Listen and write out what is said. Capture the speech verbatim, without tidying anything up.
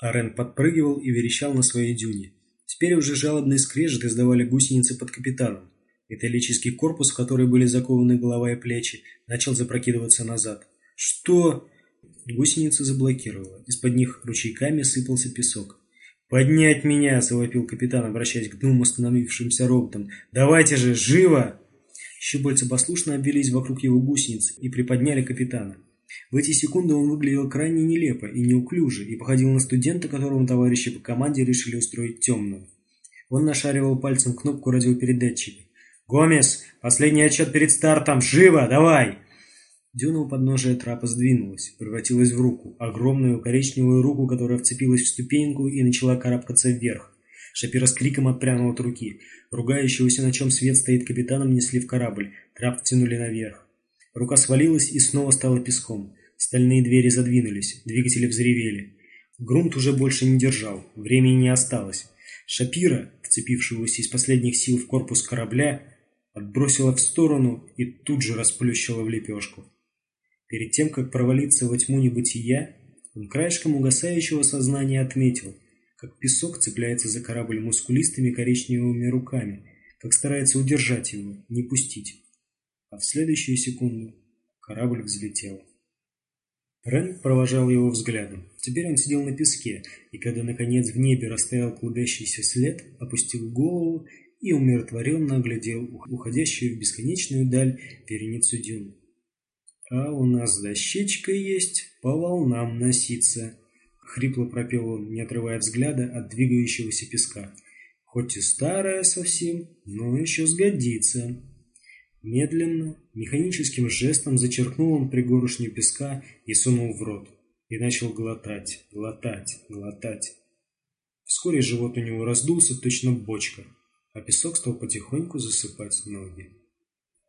Арен подпрыгивал и верещал на своей дюне. Теперь уже жалобный скрежет издавали гусеницы под капитаном. Металлический корпус, в который были закованы голова и плечи, начал запрокидываться назад. «Что?» Гусеницы заблокировало. Из-под них ручейками сыпался песок. «Поднять меня!» – завопил капитан, обращаясь к двум остановившимся роботам. «Давайте же, живо!» Щупальца послушно обвелись вокруг его гусениц и приподняли капитана. В эти секунды он выглядел крайне нелепо и неуклюже и походил на студента, которому товарищи по команде решили устроить темную. Он нашаривал пальцем кнопку радиопередатчика. «Гомес! Последний отчет перед стартом! Живо! Давай!» Дюна у подножия трапа сдвинулась, превратилась в руку, огромную коричневую руку, которая вцепилась в ступеньку и начала карабкаться вверх. Шапира с криком отпрянул от руки. Ругающегося, на чем свет стоит капитаном, несли в корабль, трап втянули наверх. Рука свалилась и снова стала песком. Стальные двери задвинулись, двигатели взревели. Грунт уже больше не держал, времени не осталось. Шапира, вцепившегося из последних сил в корпус корабля, отбросила в сторону и тут же расплющила в лепешку. Перед тем, как провалиться во тьму небытия, он краешком угасающего сознания отметил, как песок цепляется за корабль мускулистыми коричневыми руками, как старается удержать его, не пустить. А в следующую секунду корабль взлетел. Рен провожал его взглядом. Теперь он сидел на песке, и когда, наконец, в небе растаял клубящийся след, опустил голову и умиротворенно оглядел уходящую в бесконечную даль вереницу дюн. «А у нас дощечка есть, по волнам носиться», — хрипло пропел он, не отрывая взгляда от двигающегося песка. «Хоть и старая совсем, но еще сгодится». Медленно, механическим жестом зачерпнул он пригоршню песка и сунул в рот. И начал глотать, глотать, глотать. Вскоре живот у него раздулся, точно бочка, а песок стал потихоньку засыпать ноги.